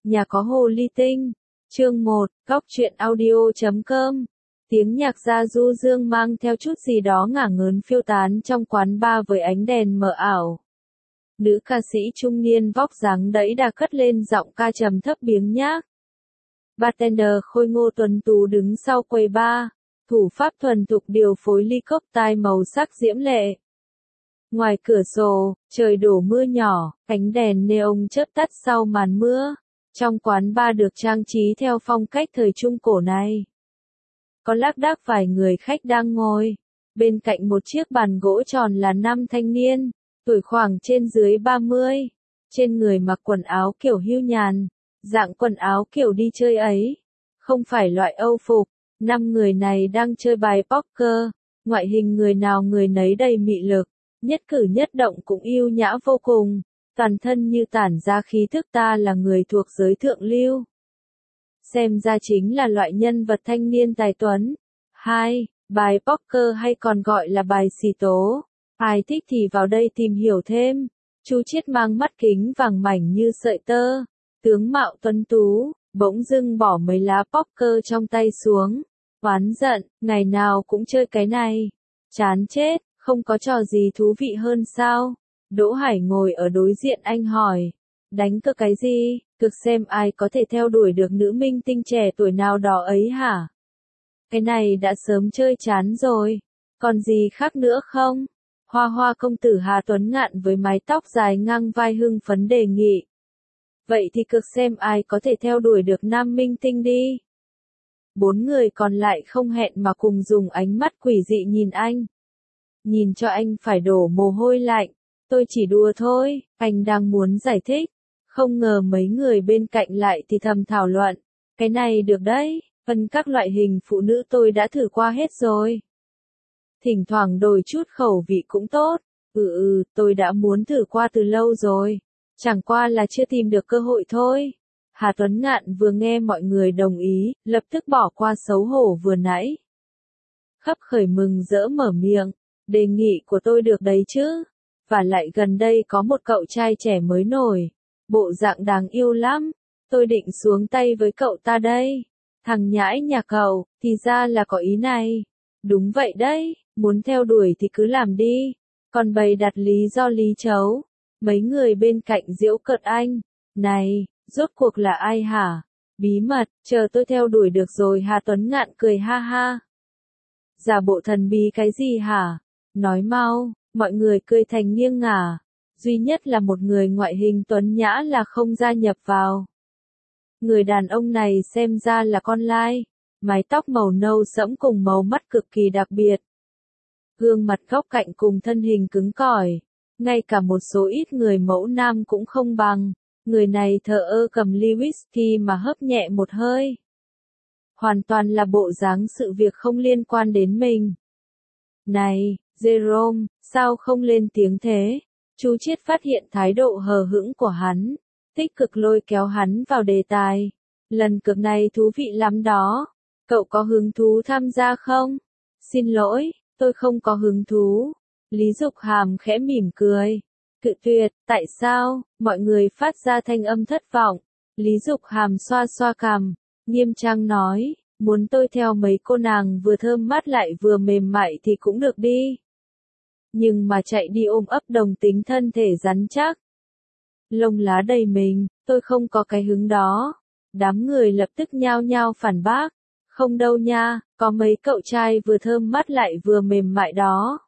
Nhà có hồ ly tinh. Chương 1, Góc truyện audio.com. Tiếng nhạc ra du dương mang theo chút gì đó ngả ngớn phiêu tán trong quán bar với ánh đèn mờ ảo. Nữ ca sĩ trung niên vóc dáng đẫy đà cất lên giọng ca trầm thấp biếng nhác. Bartender khôi ngô tuấn tú đứng sau quầy bar, thủ pháp thuần thục điều phối ly cocktail màu sắc diễm lệ. Ngoài cửa sổ, trời đổ mưa nhỏ, ánh đèn neon chớp tắt sau màn mưa. Trong quán bar được trang trí theo phong cách thời Trung Cổ này. Có lác đác vài người khách đang ngồi. Bên cạnh một chiếc bàn gỗ tròn là 5 thanh niên, tuổi khoảng trên dưới 30. Trên người mặc quần áo kiểu hưu nhàn, dạng quần áo kiểu đi chơi ấy. Không phải loại Âu phục. 5 người này đang chơi bài poker. Ngoại hình người nào người nấy đầy mị lực. Nhất cử nhất động cũng yêu nhã vô cùng. Toàn thân như tản ra khí thức ta là người thuộc giới thượng lưu. Xem ra chính là loại nhân vật thanh niên tài tuấn. 2. Bài poker hay còn gọi là bài xì tố. Ai thích thì vào đây tìm hiểu thêm. Chú Chiết mang mắt kính vàng mảnh như sợi tơ. Tướng mạo tuấn tú, bỗng dưng bỏ mấy lá poker trong tay xuống. Oán giận, ngày nào cũng chơi cái này. Chán chết, không có trò gì thú vị hơn sao? Đỗ Hải ngồi ở đối diện anh hỏi. Đánh cược cái gì? Cực xem ai có thể theo đuổi được nữ minh tinh trẻ tuổi nào đó ấy hả? Cái này đã sớm chơi chán rồi. Còn gì khác nữa không? Hoa hoa công tử Hà Tuấn Ngạn với mái tóc dài ngang vai hưng phấn đề nghị. Vậy thì cực xem ai có thể theo đuổi được nam minh tinh đi. 4 người còn lại không hẹn mà cùng dùng ánh mắt quỷ dị nhìn anh. Nhìn cho anh phải đổ mồ hôi lạnh. Tôi chỉ đùa thôi, anh đang muốn giải thích. Không ngờ mấy người bên cạnh lại thì thầm thảo luận. Cái này được đấy, phân các loại hình phụ nữ tôi đã thử qua hết rồi. Thỉnh thoảng đổi chút khẩu vị cũng tốt. Tôi đã muốn thử qua từ lâu rồi. Chẳng qua là chưa tìm được cơ hội thôi. Hà Tuấn Ngạn vừa nghe mọi người đồng ý, lập tức bỏ qua xấu hổ vừa nãy. Khấp khởi mừng rỡ mở miệng. Đề nghị của tôi được đấy chứ. Và lại gần đây có một cậu trai trẻ mới nổi. Bộ dạng đáng yêu lắm. Tôi định xuống tay với cậu ta đây. Thằng nhãi nhà cậu, thì ra là có ý này. Đúng vậy đấy, muốn theo đuổi thì cứ làm đi. Còn bày đặt lý do lý chấu. Mấy người bên cạnh giễu cợt anh. Này, rốt cuộc là ai hả? Bí mật, chờ tôi theo đuổi được rồi. Hà Tuấn Ngạn cười ha ha. Giả bộ thần bí cái gì hả? Nói mau. Mọi người cười thành nghiêng ngả. Duy nhất là một người ngoại hình tuấn nhã là không gia nhập vào. Người đàn ông này xem ra là con lai. Mái tóc màu nâu sẫm cùng màu mắt cực kỳ đặc biệt. Gương mặt góc cạnh cùng thân hình cứng cỏi. Ngay cả một số ít người mẫu nam cũng không bằng. Người này thờ ơ cầm ly whisky mà hớp nhẹ một hơi. Hoàn toàn là bộ dáng sự việc không liên quan đến mình. Này, Jerome, sao không lên tiếng thế? Chú Chiết phát hiện thái độ hờ hững của hắn, tích cực lôi kéo hắn vào đề tài. Lần cược này thú vị lắm đó. Cậu có hứng thú tham gia không? Xin lỗi, tôi không có hứng thú. Lý Dục Hàm khẽ mỉm cười. Cự tuyệt, tại sao? Mọi người phát ra thanh âm thất vọng. Lý Dục Hàm xoa xoa cằm, nghiêm trang nói. Muốn tôi theo mấy cô nàng vừa thơm mát lại vừa mềm mại thì cũng được đi. Nhưng mà chạy đi ôm ấp đồng tính thân thể rắn chắc. Lông lá đầy mình, tôi không có cái hứng đó. Đám người lập tức nhao nhao phản bác. Không đâu nha, có mấy cậu trai vừa thơm mát lại vừa mềm mại đó.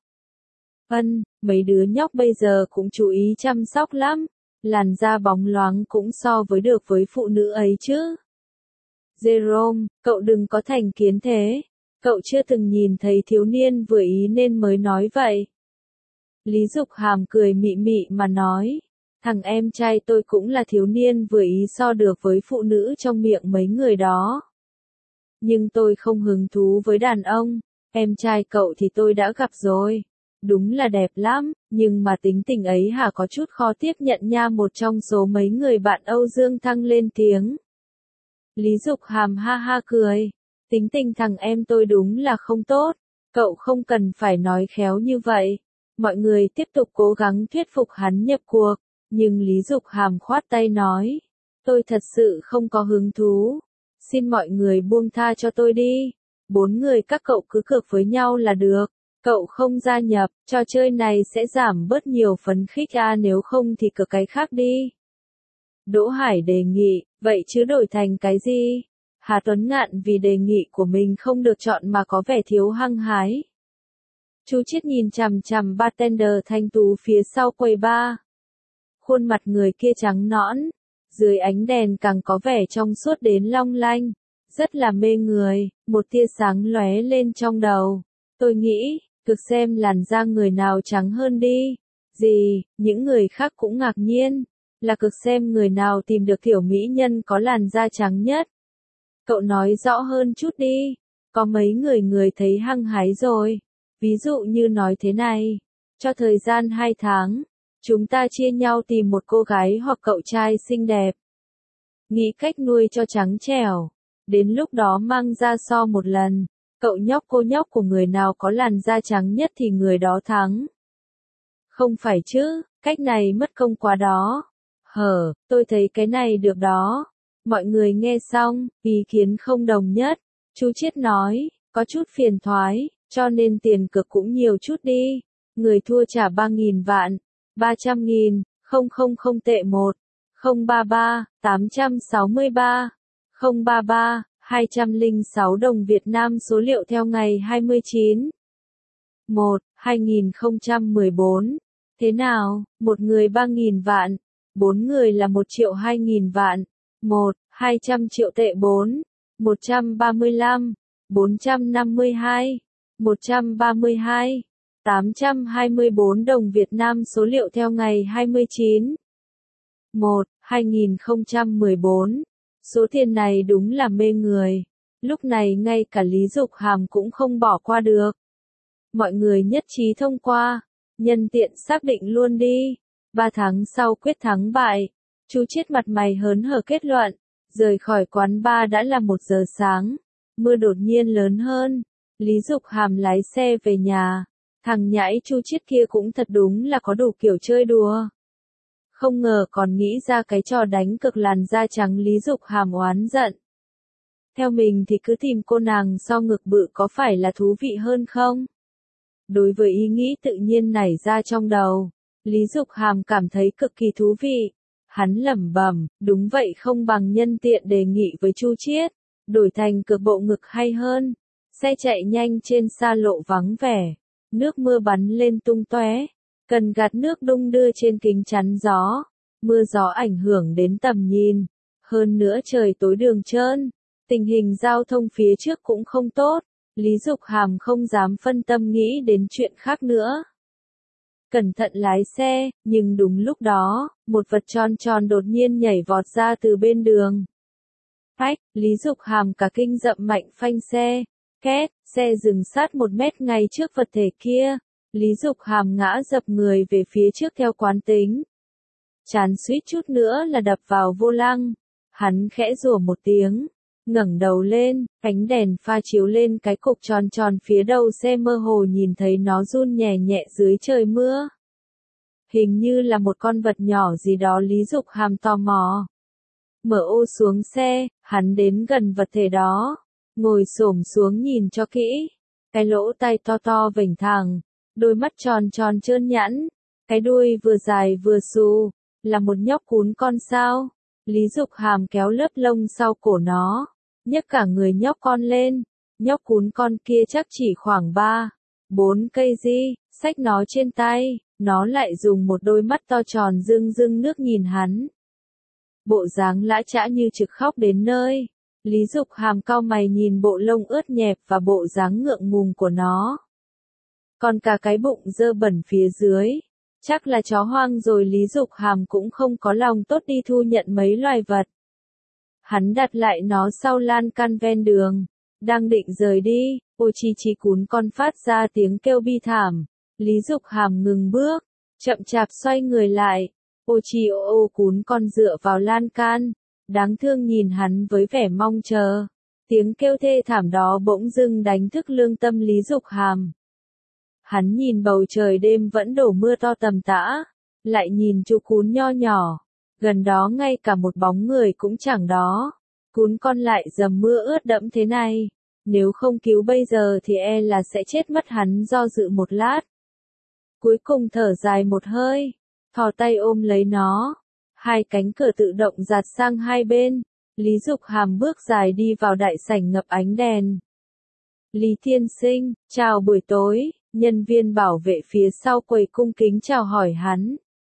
Mấy đứa nhóc bây giờ cũng chú ý chăm sóc lắm. Làn da bóng loáng cũng so với được với phụ nữ ấy chứ. Jerome, cậu đừng có thành kiến thế. Cậu chưa từng nhìn thấy thiếu niên vừa ý nên mới nói vậy. Lý Dục Hàm cười mị mị mà nói. Thằng em trai tôi cũng là thiếu niên vừa ý so được với phụ nữ trong miệng mấy người đó. Nhưng tôi không hứng thú với đàn ông. Em trai cậu thì tôi đã gặp rồi. Đúng là đẹp lắm, nhưng mà tính tình ấy hả có chút khó tiếp nhận nha. Một trong số mấy người bạn Âu Dương Thăng lên tiếng. Lý Dục Hàm ha ha cười. Tính tình thằng em tôi đúng là không tốt. Cậu không cần phải nói khéo như vậy. Mọi người tiếp tục cố gắng thuyết phục hắn nhập cuộc. Nhưng Lý Dục Hàm khoát tay nói. Tôi thật sự không có hứng thú. Xin mọi người buông tha cho tôi đi. 4 người các cậu cứ cược với nhau là được. Cậu không gia nhập, trò chơi này sẽ giảm bớt nhiều phấn khích nếu không thì cược cái khác đi. Đỗ Hải đề nghị, vậy chứ đổi thành cái gì? Hà Tuấn Ngạn vì đề nghị của mình không được chọn mà có vẻ thiếu hăng hái. Chú Chiết nhìn chằm chằm bartender thanh tú phía sau quầy bar. Khuôn mặt người kia trắng nõn, dưới ánh đèn càng có vẻ trong suốt đến long lanh, rất là mê người, một tia sáng lóe lên trong đầu. Tôi nghĩ, cực xem làn da người nào trắng hơn đi. Gì, những người khác cũng ngạc nhiên, là cực xem người nào tìm được tiểu mỹ nhân có làn da trắng nhất. Cậu nói rõ hơn chút đi, có mấy người thấy hăng hái rồi. Ví dụ như nói thế này, cho thời gian 2 tháng, chúng ta chia nhau tìm một cô gái hoặc cậu trai xinh đẹp. Nghĩ cách nuôi cho trắng trẻo, đến lúc đó mang ra so một lần, cậu nhóc cô nhóc của người nào có làn da trắng nhất thì người đó thắng. Không phải chứ, cách này mất công quá đó. Tôi thấy cái này được đó. Mọi người nghe xong, ý kiến không đồng nhất. Chú Chiết nói, có chút phiền toái, cho nên tiền cược cũng nhiều chút đi. Người thua trả 3.000 vạn, 300.000, 000 tệ 1, 033, 863, 033, 206 đồng Việt Nam số liệu theo ngày 29. 1, 2014. Thế nào, một người 3.000 vạn, 4 người là 1.200.000 vạn, 1, 200 triệu tệ 4, 135, 452, 132, 824 đồng Việt Nam số liệu theo ngày 29. 1, 2014. Số tiền này đúng là mê người. Lúc này ngay cả Lý Dục Hàm cũng không bỏ qua được. Mọi người nhất trí thông qua, nhân tiện xác định luôn đi. 3 tháng sau quyết thắng bại, chú Chiết mặt mày hớn hở kết luận, rời khỏi quán bar đã là 1 giờ sáng, mưa đột nhiên lớn hơn, Lý Dục Hàm lái xe về nhà, thằng nhãi chú Chiết kia cũng thật đúng là có đủ kiểu chơi đùa. Không ngờ còn nghĩ ra cái trò đánh cực làn da trắng. Lý Dục Hàm oán giận. Theo mình thì cứ tìm cô nàng so ngực bự có phải là thú vị hơn không? Đối với ý nghĩ tự nhiên nảy ra trong đầu, Lý Dục Hàm cảm thấy cực kỳ thú vị. Hắn lẩm bẩm, đúng vậy, không bằng nhân tiện đề nghị với Chu Chiết, đổi thành cược bộ ngực hay hơn. Xe chạy nhanh trên xa lộ vắng vẻ, nước mưa bắn lên tung tóe, cần gạt nước đung đưa trên kính chắn gió. Mưa gió ảnh hưởng đến tầm nhìn, hơn nữa trời tối đường trơn, tình hình giao thông phía trước cũng không tốt. Lý Dục Hàm không dám phân tâm nghĩ đến chuyện khác nữa. Cẩn thận lái xe, nhưng đúng lúc đó, một vật tròn tròn đột nhiên nhảy vọt ra từ bên đường. Phách, Lý Dục Hàm cả kinh dậm mạnh phanh xe. Két, xe dừng sát 1 mét ngay trước vật thể kia. Lý Dục Hàm ngã dập người về phía trước theo quán tính. Chán suýt chút nữa là đập vào vô lăng. Hắn khẽ rủa một tiếng, ngẩng đầu lên, ánh đèn pha chiếu lên cái cục tròn tròn phía đầu xe, mơ hồ nhìn thấy nó run nhẹ nhẹ dưới trời mưa. Hình như là một con vật nhỏ gì đó. Lý Dục Hàm tò mò mở ô xuống xe, hắn đến gần vật thể đó, ngồi xổm xuống nhìn cho kỹ. Cái lỗ tai to to vểnh thẳng, đôi mắt tròn tròn trơn nhẵn, cái đuôi vừa dài vừa xù, là một nhóc cún con sao. Lý Dục Hàm kéo lớp lông sau cổ nó, nhấc cả người nhóc con lên. Nhóc cún con kia chắc chỉ khoảng 3-4 cây di, xách nó trên tay, nó lại dùng một đôi mắt to tròn rưng rưng nước nhìn hắn. Bộ dáng lã chã như trực khóc đến nơi. Lý Dục Hàm cau mày nhìn bộ lông ướt nhẹp và bộ dáng ngượng ngùng của nó. Còn cả cái bụng dơ bẩn phía dưới, chắc là chó hoang rồi. Lý Dục Hàm cũng không có lòng tốt đi thu nhận mấy loài vật. Hắn đặt lại nó sau lan can ven đường, đang định rời đi, ôi chi chi cún con phát ra tiếng kêu bi thảm. Lý Dục Hàm ngừng bước, chậm chạp xoay người lại. Ô chi ô ô, cún con dựa vào lan can, đáng thương nhìn hắn với vẻ mong chờ. Tiếng kêu thê thảm đó bỗng dưng đánh thức lương tâm Lý Dục Hàm. Hắn nhìn bầu trời đêm vẫn đổ mưa to tầm tã, lại nhìn chú cún nho nhỏ, Gần đó ngay cả một bóng người cũng chẳng đó. Cún con lại dầm mưa ướt đẫm thế này. Nếu không cứu bây giờ thì e là sẽ chết mất. Hắn do dự một lát. Cuối cùng thở dài một hơi. Thò tay ôm lấy nó. Hai cánh cửa tự động giạt sang hai bên. Lý Dục Hàm bước dài đi vào đại sảnh ngập ánh đèn. Lý tiên sinh, chào buổi tối. Nhân viên bảo vệ phía sau quầy cung kính chào hỏi hắn.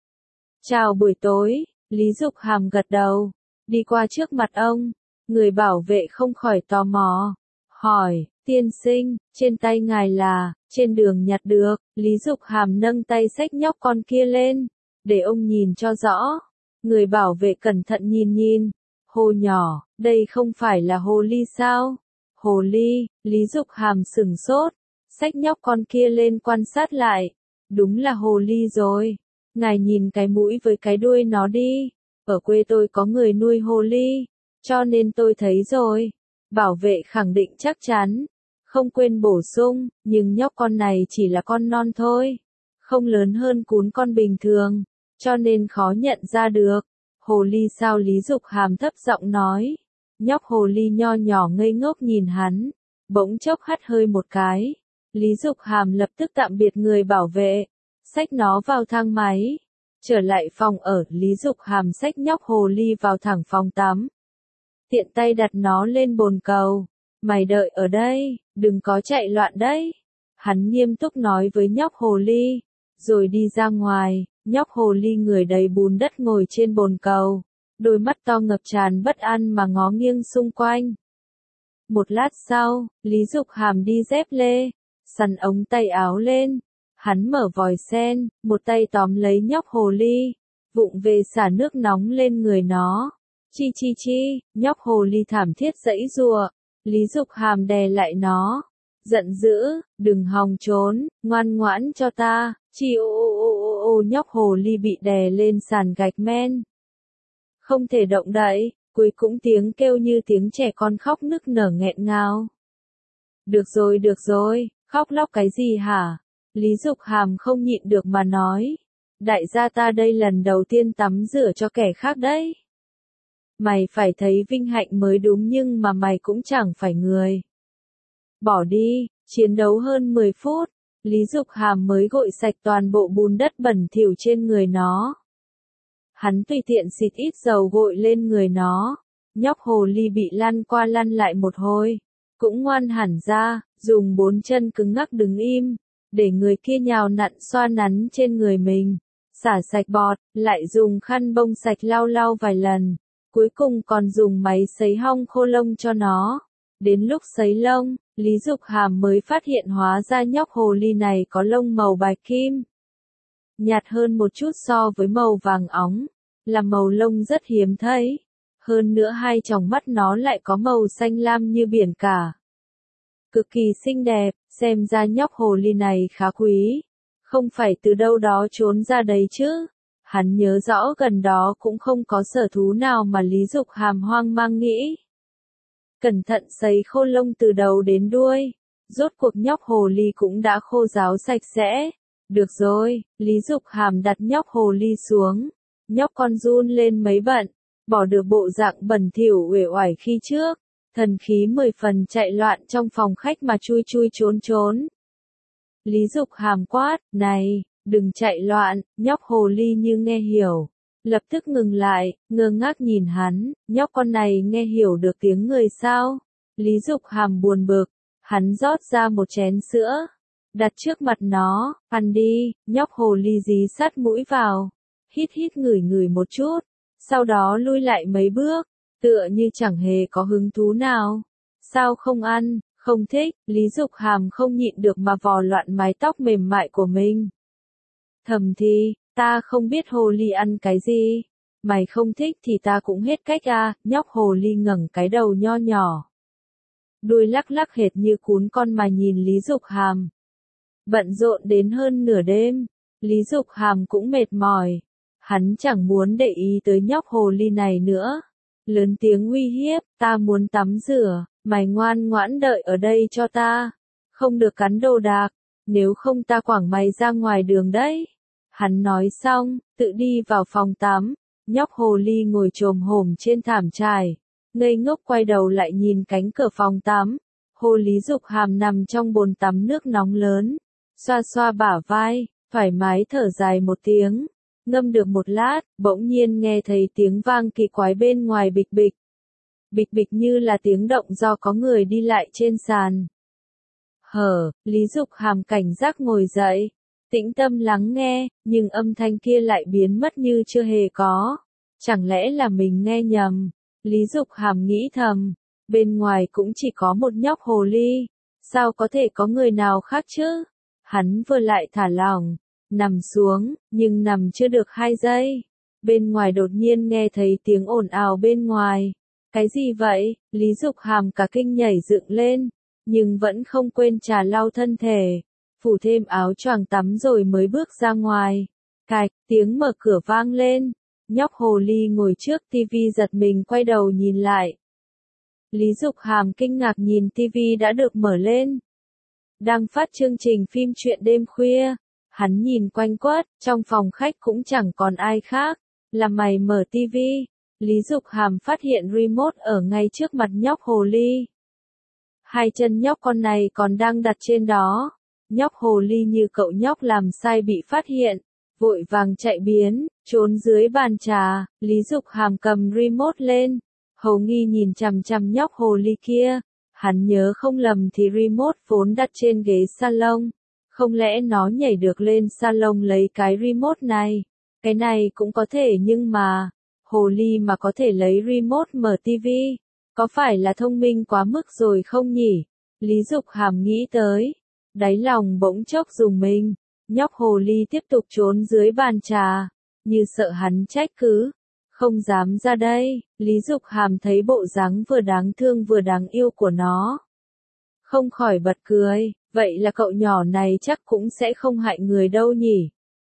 Chào buổi tối. Lý Dục Hàm gật đầu. Đi qua trước mặt ông. Người bảo vệ không khỏi tò mò. Hỏi, tiên sinh, trên tay ngài là, trên đường nhặt được. Lý Dục Hàm nâng tay xách nhóc con kia lên. Để ông nhìn cho rõ. Người bảo vệ cẩn thận nhìn. Hồ nhỏ, đây không phải là hồ ly sao? Hồ ly, Lý Dục Hàm sửng sốt. Xách nhóc con kia lên quan sát lại. Đúng là hồ ly rồi. Ngài nhìn cái mũi với cái đuôi nó đi. Ở quê tôi có người nuôi hồ ly. Cho nên tôi thấy rồi. Bảo vệ khẳng định chắc chắn. Không quên bổ sung, nhưng nhóc con này chỉ là con non thôi. Không lớn hơn cún con bình thường. Cho nên khó nhận ra được. Hồ ly sao? Lý Dục Hàm thấp giọng nói. Nhóc hồ ly nho nhỏ ngây ngốc nhìn hắn. Bỗng chốc hắt hơi một cái. Lý Dục Hàm lập tức tạm biệt người bảo vệ. Xách nó vào thang máy. Trở lại phòng ở, Lý Dục Hàm xách nhóc hồ ly vào thẳng phòng tắm. Tiện tay đặt nó lên bồn cầu. Mày đợi ở đây, đừng có chạy loạn đấy. Hắn nghiêm túc nói với nhóc hồ ly. Rồi đi ra ngoài, nhóc hồ ly người đầy bùn đất ngồi trên bồn cầu. Đôi mắt to ngập tràn bất an mà ngó nghiêng xung quanh. Một lát sau, Lý Dục Hàm đi dép lê, sắn ống tay áo lên. Hắn mở vòi sen, một tay tóm lấy nhóc hồ ly, vụng về xả nước nóng lên người nó. Chi, nhóc hồ ly thảm thiết giãy giụa. Lý Dục Hàm đè lại nó, giận dữ, đừng hòng trốn, ngoan ngoãn cho ta. Chi ô, nhóc hồ ly bị đè lên sàn gạch men. Không thể động đậy, cuối cùng tiếng kêu như tiếng trẻ con khóc nức nở nghẹn ngào. Được rồi, khóc lóc cái gì hả? Lý Dục Hàm không nhịn được mà nói. Đại gia ta đây lần đầu tiên tắm rửa cho kẻ khác đấy. Mày phải thấy vinh hạnh mới đúng, nhưng mà mày cũng chẳng phải người. Bỏ đi, chiến đấu hơn 10 phút, Lý Dục Hàm mới gội sạch toàn bộ bùn đất bẩn thỉu trên người nó. Hắn tùy tiện xịt ít dầu gội lên người nó. Nhóc hồ ly bị lăn qua lăn lại một hồi. Cũng ngoan hẳn ra, dùng 4 chân cứng ngắc đứng im. Để người kia nhào nặn xoa nắn trên người mình. Xả sạch bọt, lại dùng khăn bông sạch lau vài lần. Cuối cùng còn dùng máy sấy hong khô lông cho nó. Đến lúc sấy lông, Lý Dục Hàm mới phát hiện hóa ra nhóc hồ ly này có lông màu bạch kim. Nhạt hơn một chút so với màu vàng óng, là màu lông rất hiếm thấy. Hơn nữa hai tròng mắt nó lại có màu xanh lam như biển cả. Cực kỳ xinh đẹp, xem ra nhóc hồ ly này khá quý. Không phải từ đâu đó trốn ra đấy chứ. Hắn nhớ rõ gần đó cũng không có sở thú nào mà Lý Dục Hàm hoang mang nghĩ. Cẩn thận sấy khô lông từ đầu đến đuôi. Rốt cuộc nhóc hồ ly cũng đã khô ráo sạch sẽ. Được rồi, Lý Dục Hàm đặt nhóc hồ ly xuống. Nhóc con run lên mấy bận, bỏ được bộ dạng bẩn thỉu uể oải khi trước. Thần khí 10 phần chạy loạn trong phòng khách mà chui trốn. Lý Dục Hàm quát, này, đừng chạy loạn. Nhóc hồ ly như nghe hiểu. Lập tức ngừng lại, ngơ ngác nhìn hắn. Nhóc con này nghe hiểu được tiếng người sao? Lý Dục Hàm buồn bực. Hắn rót ra một chén sữa, đặt trước mặt nó. Ăn đi. Nhóc hồ ly dí sát mũi vào, hít ngửi một chút, sau đó lui lại mấy bước, tựa như chẳng hề có hứng thú nào. Sao không ăn? Không thích. Lý Dục Hàm không nhịn được mà vò loạn mái tóc mềm mại của mình. Thầm thì, ta không biết hồ ly ăn cái gì. Mày không thích thì ta cũng hết cách à. Nhóc hồ ly ngẩng cái đầu nho nhỏ, đuôi lắc hệt như cún con mà nhìn Lý Dục Hàm. Bận rộn đến hơn nửa đêm, Lý Dục Hàm cũng mệt mỏi. Hắn chẳng muốn để ý tới nhóc hồ ly này nữa. Lớn tiếng uy hiếp, ta muốn tắm rửa, mày ngoan ngoãn đợi ở đây cho ta. Không được cắn đồ đạc, nếu không ta quẳng mày ra ngoài đường đấy. Hắn nói xong, tự đi vào phòng tắm. Nhóc hồ ly ngồi chồm hổm trên thảm trải, ngây ngốc quay đầu lại nhìn cánh cửa phòng tắm. Hồ Lý Dục Hàm nằm trong bồn tắm nước nóng lớn, xoa xoa bả vai, thoải mái thở dài một tiếng. Ngâm được một lát, bỗng nhiên nghe thấy tiếng vang kỳ quái bên ngoài bịch bịch. Bịch bịch như là tiếng động do có người đi lại trên sàn. Lý Dục Hàm cảnh giác ngồi dậy, tĩnh tâm lắng nghe, nhưng âm thanh kia lại biến mất như chưa hề có. Chẳng lẽ là mình nghe nhầm? Lý Dục Hàm nghĩ thầm, bên ngoài cũng chỉ có một nhóc hồ ly, sao có thể có người nào khác chứ? Hắn vừa lại thả lỏng, nằm xuống, nhưng nằm chưa được 2 giây. Bên ngoài đột nhiên nghe thấy tiếng ồn ào bên ngoài. Cái gì vậy? Lý Dục Hàm cả kinh nhảy dựng lên, nhưng vẫn không quên trà lau thân thể, phủ thêm áo choàng tắm rồi mới bước ra ngoài. Cạch, tiếng mở cửa vang lên, nhóc hồ ly ngồi trước tivi giật mình quay đầu nhìn lại. Lý Dục Hàm kinh ngạc nhìn tivi đã được mở lên. Đang phát chương trình phim truyện đêm khuya, hắn nhìn quanh quất, trong phòng khách cũng chẳng còn ai khác, là mày mở tivi. Lý Dục Hàm phát hiện remote ở ngay trước mặt nhóc hồ ly. 2 chân nhóc con này còn đang đặt trên đó. Nhóc hồ ly như cậu nhóc làm sai bị phát hiện, vội vàng chạy biến, trốn dưới bàn trà. Lý Dục Hàm cầm remote lên, hầu nghi nhìn chằm chằm nhóc hồ ly kia. Hắn nhớ không lầm thì remote vốn đặt trên ghế salon. Không lẽ nó nhảy được lên salon lấy cái remote này? Cái này cũng có thể nhưng mà, hồ ly mà có thể lấy remote mở tivi, có phải là thông minh quá mức rồi không nhỉ? Lý Dục Hàm nghĩ tới, đáy lòng bỗng chốc rùng mình. Nhóc hồ ly tiếp tục trốn dưới bàn trà, như sợ hắn trách cứ, không dám ra đây. Lý Dục Hàm thấy bộ dáng vừa đáng thương vừa đáng yêu của nó, không khỏi bật cười, vậy là cậu nhỏ này chắc cũng sẽ không hại người đâu nhỉ?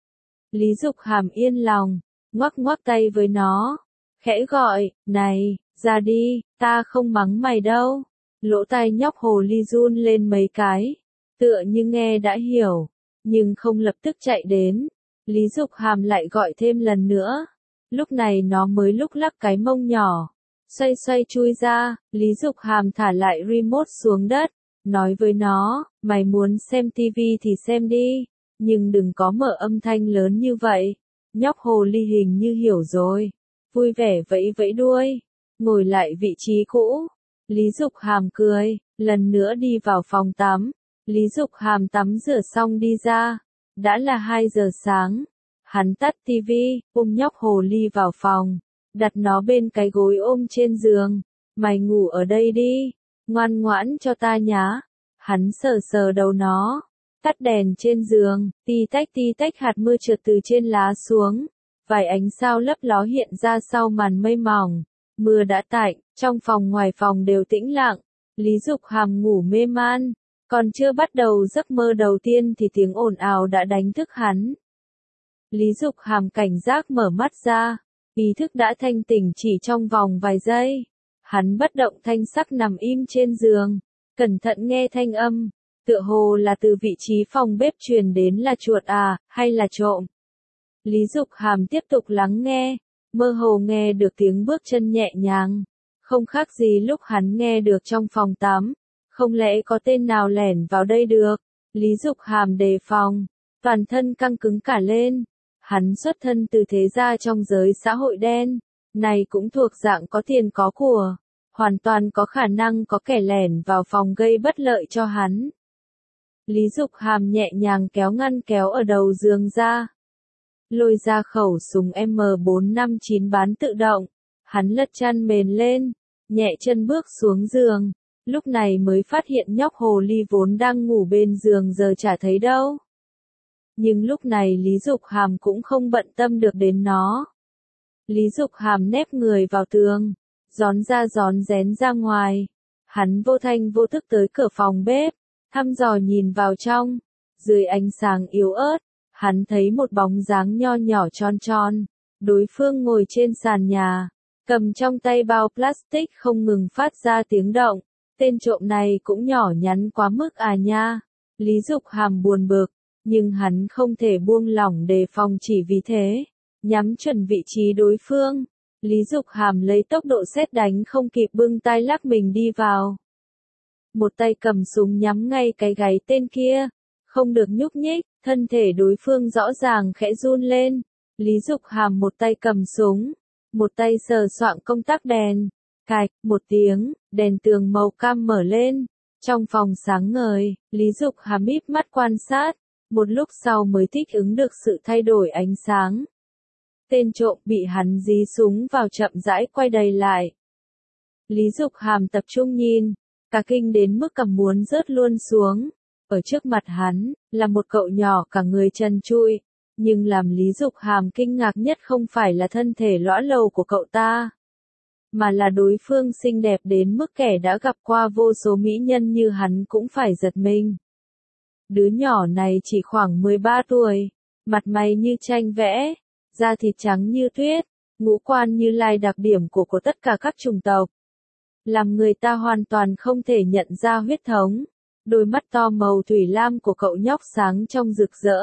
Lý Dục Hàm yên lòng, ngoắc ngoắc tay với nó, khẽ gọi, này, ra đi, ta không mắng mày đâu. Lỗ tai nhóc hồ ly run lên mấy cái, tựa như nghe đã hiểu, nhưng không lập tức chạy đến. Lý Dục Hàm lại gọi thêm lần nữa, lúc này nó mới lúc lắc cái mông nhỏ, xoay xoay chui ra. Lý Dục Hàm thả lại remote xuống đất, nói với nó, mày muốn xem tivi thì xem đi, nhưng đừng có mở âm thanh lớn như vậy. Nhóc hồ ly hình như hiểu rồi, vui vẻ vẫy vẫy đuôi, ngồi lại vị trí cũ. Lý Dục Hàm cười, lần nữa đi vào phòng tắm. Lý Dục Hàm tắm rửa xong đi ra, đã là 2 giờ sáng. Hắn tắt tivi, ôm nhóc hồ ly vào phòng, đặt nó bên cái gối ôm trên giường. Mày ngủ ở đây đi, ngoan ngoãn cho ta nhá. Hắn sờ sờ đầu nó, tắt đèn trên giường, ti tách hạt mưa trượt từ trên lá xuống. Vài ánh sao lấp ló hiện ra sau màn mây mỏng. Mưa đã tạnh, trong phòng ngoài phòng đều tĩnh lặng. Lý Dục Hàm ngủ mê man, còn chưa bắt đầu giấc mơ đầu tiên thì tiếng ồn ào đã đánh thức hắn. Lý Dục Hàm cảnh giác mở mắt ra, ý thức đã thanh tỉnh chỉ trong vòng vài giây. Hắn bất động thanh sắc nằm im trên giường, cẩn thận nghe thanh âm, tựa hồ là từ vị trí phòng bếp truyền đến, là chuột à, hay là trộm. Lý Dục Hàm tiếp tục lắng nghe, mơ hồ nghe được tiếng bước chân nhẹ nhàng, không khác gì lúc hắn nghe được trong phòng tắm. Không lẽ có tên nào lẻn vào đây được? Lý Dục Hàm đề phòng, toàn thân căng cứng cả lên. Hắn xuất thân từ thế gia trong giới xã hội đen, này cũng thuộc dạng có tiền có của, hoàn toàn có khả năng có kẻ lẻn vào phòng gây bất lợi cho hắn. Lý Dục Hàm nhẹ nhàng kéo ngăn kéo ở đầu giường ra, lôi ra khẩu súng M459 bán tự động. Hắn lật chăn mền lên, nhẹ chân bước xuống giường, lúc này mới phát hiện nhóc hồ ly vốn đang ngủ bên giường giờ chả thấy đâu. Nhưng lúc này Lý Dục Hàm cũng không bận tâm được đến nó. Lý Dục Hàm nép người vào tường, rón ra rón rén ra ngoài. Hắn vô thanh vô thức tới cửa phòng bếp, thăm dò nhìn vào trong. Dưới ánh sáng yếu ớt, hắn thấy một bóng dáng nho nhỏ tròn tròn. Đối phương ngồi trên sàn nhà, cầm trong tay bao plastic không ngừng phát ra tiếng động. Tên trộm này cũng nhỏ nhắn quá mức à nha. Lý Dục Hàm buồn bực, nhưng hắn không thể buông lỏng đề phòng chỉ vì thế. nhắm chuẩn vị trí đối phương. Lý Dục Hàm lấy tốc độ sét đánh không kịp bưng tay lắc mình đi vào. Một tay cầm súng nhắm ngay cái gáy tên kia, không được nhúc nhích, thân thể đối phương rõ ràng khẽ run lên. Lý Dục Hàm một tay cầm súng, một tay sờ soạng công tắc đèn, cạch, một tiếng, đèn tường màu cam mở lên. Trong phòng sáng ngời, Lý Dục Hàm híp mắt quan sát, một lúc sau mới thích ứng được sự thay đổi ánh sáng. Tên trộm bị hắn dí súng vào chậm rãi quay đầy lại. Lý Dục Hàm tập trung nhìn, cả kinh đến mức cầm muốn rớt luôn xuống. Ở trước mặt hắn, là một cậu nhỏ cả người trần trụi, nhưng làm Lý Dục Hàm kinh ngạc nhất không phải là thân thể lõa lồ của cậu ta, mà là đối phương xinh đẹp đến mức kẻ đã gặp qua vô số mỹ nhân như hắn cũng phải giật mình. Đứa nhỏ này chỉ khoảng 13 tuổi, mặt mày như tranh vẽ, da thịt trắng như tuyết, ngũ quan như lai đặc điểm của tất cả các chủng tộc. Làm người ta hoàn toàn không thể nhận ra huyết thống. Đôi mắt to màu thủy lam của cậu nhóc sáng trong rực rỡ.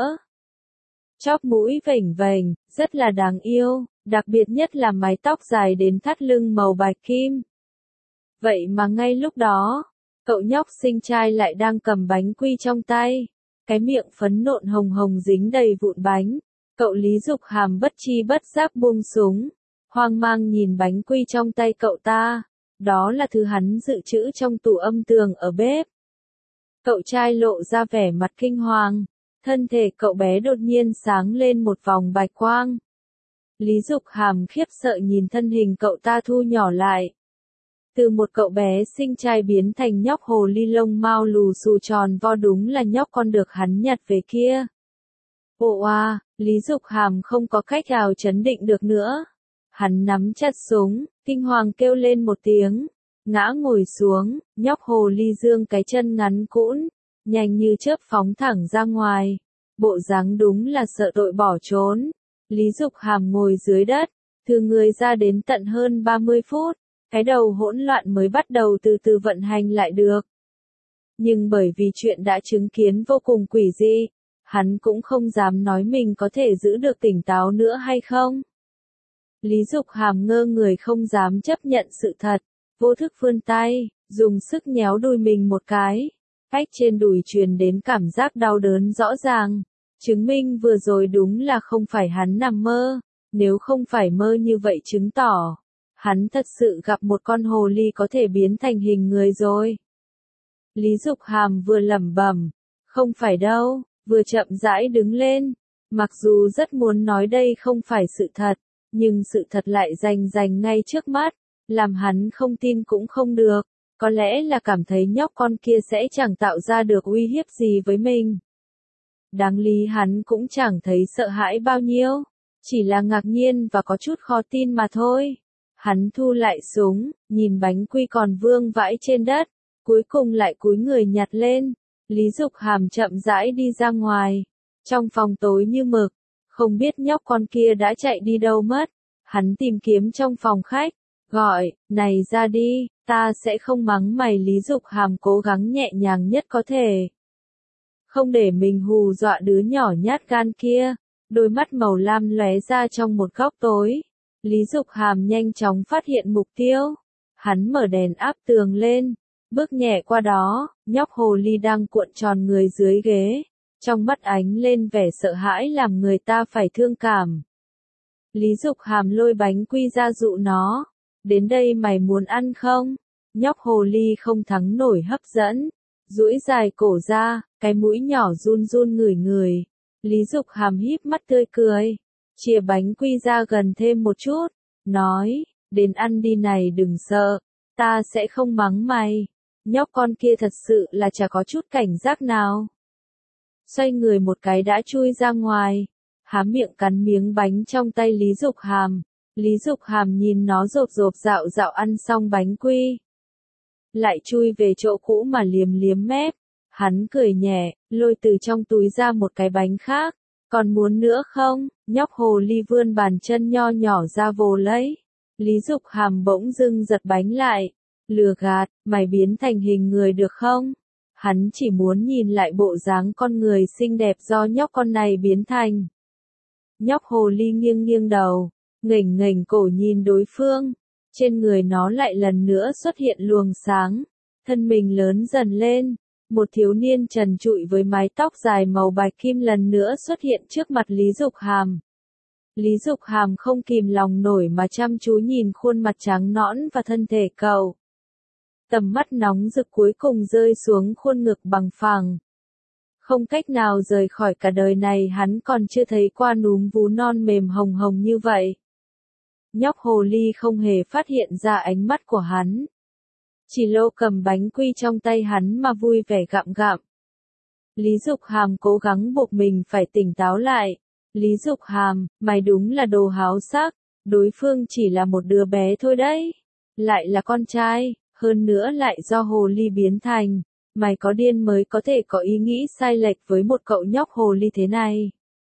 Chóp mũi vểnh vểnh, rất là đáng yêu, đặc biệt nhất là mái tóc dài đến thắt lưng màu bạch kim. Vậy mà ngay lúc đó, cậu nhóc xinh trai lại đang cầm bánh quy trong tay, cái miệng phấn nộn hồng hồng dính đầy vụn bánh. Cậu Lý Dục Hàm bất chi bất giác buông súng, hoang mang nhìn bánh quy trong tay cậu ta, đó là thứ hắn dự trữ trong tủ âm tường ở bếp. Cậu trai lộ ra vẻ mặt kinh hoàng, thân thể cậu bé đột nhiên sáng lên một vòng bạch quang. Lý Dục Hàm khiếp sợ nhìn thân hình cậu ta thu nhỏ lại. Từ một cậu bé xinh trai biến thành nhóc hồ ly lông mao lù xù tròn vo, đúng là nhóc con được hắn nhặt về kia. Ồ à, Lý Dục Hàm không có cách nào trấn định được nữa. Hắn nắm chặt súng, kinh hoàng kêu lên một tiếng, ngã ngồi xuống, nhóc hồ ly dương cái chân ngắn cũn, nhanh như chớp phóng thẳng ra ngoài. Bộ dáng đúng là sợ đội bỏ trốn. Lý Dục Hàm ngồi dưới đất, thừ người ra đến tận hơn 30 phút, cái đầu hỗn loạn mới bắt đầu từ từ vận hành lại được. Nhưng bởi vì chuyện đã chứng kiến vô cùng quỷ dị, hắn cũng không dám nói mình có thể giữ được tỉnh táo nữa hay không. Lý Dục Hàm ngơ người không dám chấp nhận sự thật, vô thức vươn tay, dùng sức nhéo đùi mình một cái. Ách trên đùi truyền đến cảm giác đau đớn rõ ràng, chứng minh vừa rồi đúng là không phải hắn nằm mơ, nếu không phải mơ như vậy chứng tỏ, hắn thật sự gặp một con hồ ly có thể biến thành hình người rồi. Lý Dục Hàm vừa lẩm bẩm, không phải đâu, vừa chậm rãi đứng lên, mặc dù rất muốn nói đây không phải sự thật, nhưng sự thật lại rành ngay trước mắt, làm hắn không tin cũng không được, có lẽ là cảm thấy nhóc con kia sẽ chẳng tạo ra được uy hiếp gì với mình. Đáng lý hắn cũng chẳng thấy sợ hãi bao nhiêu, chỉ là ngạc nhiên và có chút khó tin mà thôi. Hắn thu lại súng, nhìn bánh quy còn vương vãi trên đất, cuối cùng lại cúi người nhặt lên. Lý Dục Hàm chậm rãi đi ra ngoài, trong phòng tối như mực, không biết nhóc con kia đã chạy đi đâu mất. Hắn tìm kiếm trong phòng khách, gọi, này ra đi, ta sẽ không mắng mày. Lý Dục Hàm cố gắng nhẹ nhàng nhất có thể, không để mình hù dọa đứa nhỏ nhát gan kia. Đôi mắt màu lam lóe ra trong một góc tối. Lý Dục Hàm nhanh chóng phát hiện mục tiêu. Hắn mở đèn áp tường lên, bước nhẹ qua đó, nhóc hồ ly đang cuộn tròn người dưới ghế, trong mắt ánh lên vẻ sợ hãi làm người ta phải thương cảm. Lý Dục Hàm lôi bánh quy ra dụ nó, đến đây mày muốn ăn không? Nhóc hồ ly không thắng nổi hấp dẫn, duỗi dài cổ ra, cái mũi nhỏ run run ngửi ngửi. Lý Dục Hàm híp mắt tươi cười, chìa bánh quy ra gần thêm một chút, nói, đến ăn đi này, đừng sợ, ta sẽ không mắng mày. Nhóc con kia thật sự là chả có chút cảnh giác nào. Xoay người một cái đã chui ra ngoài, há miệng cắn miếng bánh trong tay Lý Dục Hàm. Lý Dục Hàm nhìn nó rộp rộp dạo dạo ăn xong bánh quy, lại chui về chỗ cũ mà liếm liếm mép. Hắn cười nhẹ, lôi từ trong túi ra một cái bánh khác. Còn muốn nữa không? Nhóc hồ ly vươn bàn chân nho nhỏ ra vồ lấy. Lý Dục Hàm bỗng dưng giật bánh lại. Lừa gạt, mày biến thành hình người được không? Hắn chỉ muốn nhìn lại bộ dáng con người xinh đẹp do nhóc con này biến thành. Nhóc hồ ly nghiêng nghiêng đầu, nghềnh nghềnh cổ nhìn đối phương. Trên người nó lại lần nữa xuất hiện luồng sáng. Thân mình lớn dần lên. Một thiếu niên trần trụi với mái tóc dài màu bạch kim lần nữa xuất hiện trước mặt Lý Dục Hàm. Lý Dục Hàm không kìm lòng nổi mà chăm chú nhìn khuôn mặt trắng nõn và thân thể cậu. Tầm mắt nóng rực cuối cùng rơi xuống khuôn ngực bằng phẳng. Không cách nào rời khỏi cả đời này hắn còn chưa thấy qua núm vú non mềm hồng hồng như vậy. Nhóc hồ ly không hề phát hiện ra ánh mắt của hắn. Chỉ lô cầm bánh quy trong tay hắn mà vui vẻ gặm gặm. Lý Dục Hàm cố gắng buộc mình phải tỉnh táo lại. Lý Dục Hàm, mày đúng là đồ háo sắc, đối phương chỉ là một đứa bé thôi đấy. Lại là con trai, hơn nữa lại do hồ ly biến thành. Mày có điên mới có thể có ý nghĩ sai lệch với một cậu nhóc hồ ly thế này.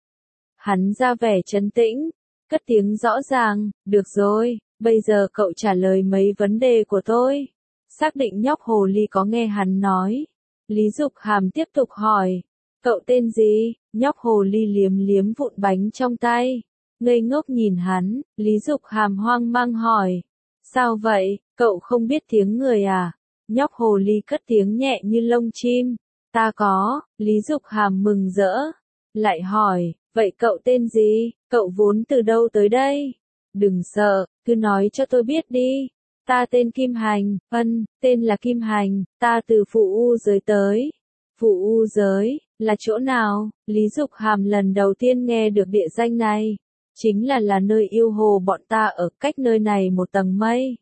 Hắn ra vẻ trấn tĩnh, cất tiếng rõ ràng, được rồi, bây giờ cậu trả lời mấy vấn đề của tôi. Xác định nhóc hồ ly có nghe hắn nói. Lý Dục Hàm tiếp tục hỏi, cậu tên gì? Nhóc hồ ly liếm liếm vụn bánh trong tay. Ngây ngốc nhìn hắn, Lý Dục Hàm hoang mang hỏi. Sao vậy, cậu không biết tiếng người à? Nhóc hồ ly cất tiếng nhẹ như lông chim. Ta có, Lý Dục Hàm mừng rỡ. Lại hỏi, vậy cậu tên gì? Cậu vốn từ đâu tới đây? Đừng sợ, cứ nói cho tôi biết đi. Ta tên Kim Hành, tên là Kim Hành, ta từ Phụ U giới tới. Phụ U giới, là chỗ nào? Lý Dục Hàm lần đầu tiên nghe được địa danh này. Chính là nơi yêu hồ bọn ta ở cách nơi này một tầng mây.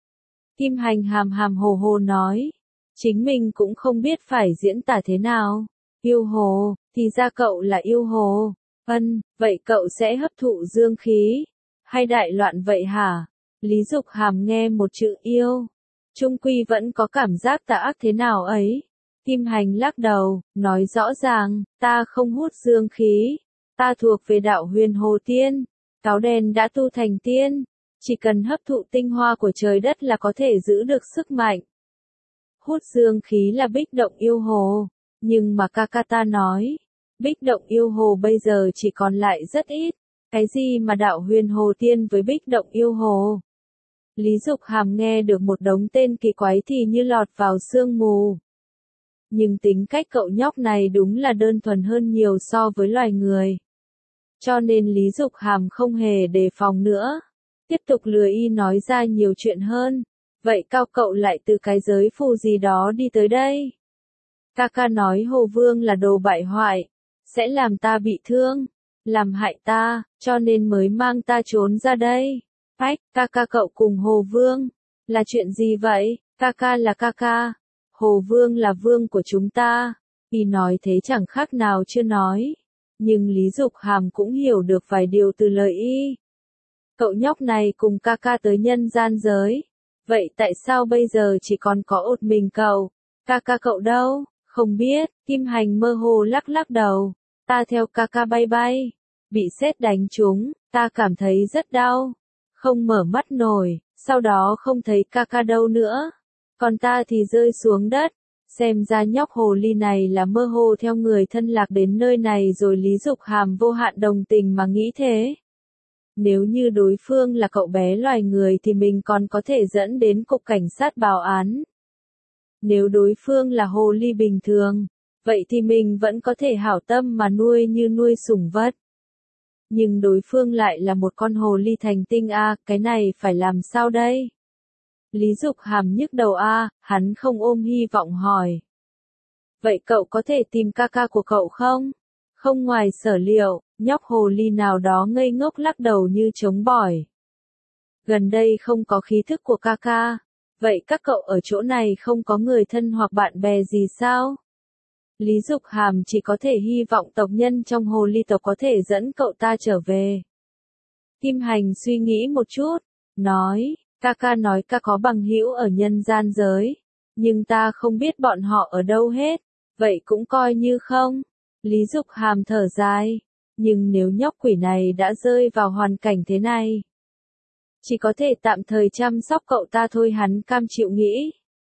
Kim Hành hàm hàm hồ hồ nói. Chính mình cũng không biết phải diễn tả thế nào. Yêu hồ, thì ra cậu là yêu hồ. Vậy cậu sẽ hấp thụ dương khí. Hay đại loạn vậy hả? Lý Dục Hàm nghe một chữ yêu. Trung quy vẫn có cảm giác tà ác thế nào ấy. Kim Hành lắc đầu, nói rõ ràng, ta không hút dương khí. Ta thuộc về đạo Huyền Hồ Tiên. Cáo đen đã tu thành tiên. Chỉ cần hấp thụ tinh hoa của trời đất là có thể giữ được sức mạnh. Hút dương khí là bích động yêu hồ. Nhưng mà ca ca ta nói, bích động yêu hồ bây giờ chỉ còn lại rất ít. Cái gì mà đạo Huyền Hồ Tiên với bích động yêu hồ? Lý Dục Hàm nghe được một đống tên kỳ quái thì như lọt vào sương mù. Nhưng tính cách cậu nhóc này đúng là đơn thuần hơn nhiều so với loài người. Cho nên Lý Dục Hàm không hề đề phòng nữa. Tiếp tục lừa y nói ra nhiều chuyện hơn. Vậy cao cậu lại từ cái giới phù gì đó đi tới đây? Ca ca nói Hồ Vương là đồ bại hoại. Sẽ làm ta bị thương. Làm hại ta, cho nên mới mang ta trốn ra đây. Phách, ca ca cậu cùng Hồ Vương. Là chuyện gì vậy? Ca ca là ca ca. Hồ Vương là vương của chúng ta. Y nói thế chẳng khác nào chưa nói. Nhưng Lý Dục Hàm cũng hiểu được vài điều từ lời y. Cậu nhóc này cùng ca ca tới nhân gian giới. Vậy tại sao bây giờ chỉ còn có một mình cậu? Ca ca cậu đâu? Không biết, Kim Hành mơ hồ lắc lắc đầu. Ta theo ca ca bay bay. Bị sét đánh trúng, ta cảm thấy rất đau. Không mở mắt nổi, sau đó không thấy ca ca đâu nữa. Còn ta thì rơi xuống đất. Xem ra nhóc hồ ly này là mơ hồ theo người thân lạc đến nơi này rồi. Lý Dục Hàm vô hạn đồng tình mà nghĩ thế. Nếu như đối phương là cậu bé loài người thì mình còn có thể dẫn đến cục cảnh sát báo án. Nếu đối phương là hồ ly bình thường, vậy thì mình vẫn có thể hảo tâm mà nuôi như nuôi sủng vật. Nhưng đối phương lại là một con hồ ly thành tinh cái này phải làm sao đây? Lý Dục Hàm nhức đầu hắn không ôm hy vọng hỏi. Vậy cậu có thể tìm ca ca của cậu không? Không ngoài sở liệu, nhóc hồ ly nào đó ngây ngốc lắc đầu như trống bỏi. Gần đây không có khí thức của ca ca. Vậy các cậu ở chỗ này không có người thân hoặc bạn bè gì sao? Lý Dục Hàm chỉ có thể hy vọng tộc nhân trong hồ ly tộc có thể dẫn cậu ta trở về. Kim Hành suy nghĩ một chút, nói, ca ca nói ca có bằng hữu ở nhân gian giới, nhưng ta không biết bọn họ ở đâu hết, vậy cũng coi như không. Lý Dục Hàm thở dài, nhưng nếu nhóc quỷ này đã rơi vào hoàn cảnh thế này, chỉ có thể tạm thời chăm sóc cậu ta thôi, hắn cam chịu nghĩ.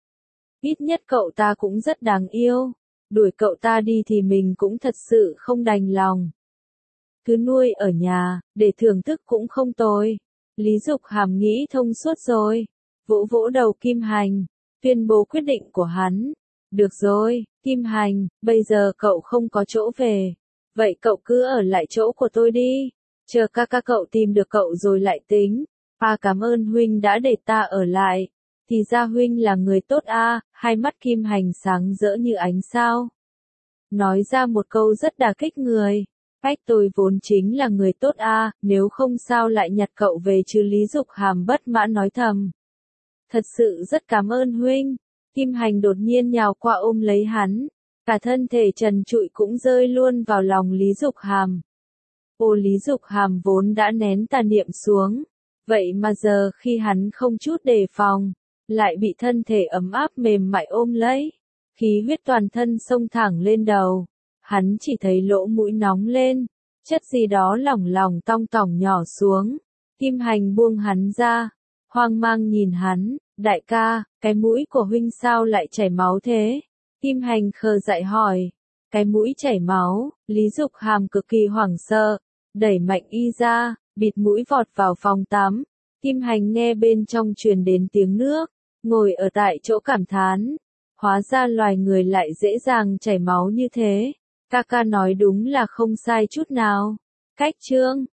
Ít nhất cậu ta cũng rất đáng yêu. Đuổi cậu ta đi thì mình cũng thật sự không đành lòng. cứ nuôi ở nhà, để thưởng thức cũng không tồi. Lý Dục Hàm nghĩ thông suốt rồi, vỗ vỗ đầu Kim Hành, tuyên bố quyết định của hắn. Được rồi, Kim Hành, bây giờ cậu không có chỗ về. Vậy cậu cứ ở lại chỗ của tôi đi. Chờ ca cậu tìm được cậu rồi lại tính. Cảm ơn huynh đã để ta ở lại. Thì ra huynh là người tốt a. Hai mắt Kim Hành sáng rỡ như ánh sao. Nói ra một câu rất đả kích người. Tôi vốn chính là người tốt a, nếu không sao lại nhặt cậu về chứ. Lý Dục Hàm bất mãn nói thầm. Thật sự rất cảm ơn huynh. Kim Hành đột nhiên nhào qua ôm lấy hắn. Cả thân thể trần trụi cũng rơi luôn vào lòng Lý Dục Hàm. Lý Dục Hàm vốn đã nén tà niệm xuống. Vậy mà giờ khi hắn không chút đề phòng, lại bị thân thể ấm áp mềm mại ôm lấy. Khí huyết toàn thân xông thẳng lên đầu. Hắn chỉ thấy lỗ mũi nóng lên. Chất gì đó lỏng lỏng tong tỏng nhỏ xuống. Kim Hành buông hắn ra. Hoang mang nhìn hắn. Đại ca, cái mũi của huynh sao lại chảy máu thế? Kim Hành khờ dại hỏi. Cái mũi chảy máu. Lý Dục Hàm cực kỳ hoảng sợ. Đẩy mạnh y ra, bịt mũi vọt vào phòng tắm. Kim Hành nghe bên trong truyền đến tiếng nước. Ngồi ở tại chỗ cảm thán. Hóa ra loài người lại dễ dàng chảy máu như thế. Ca nói đúng là không sai chút nào. Cách chương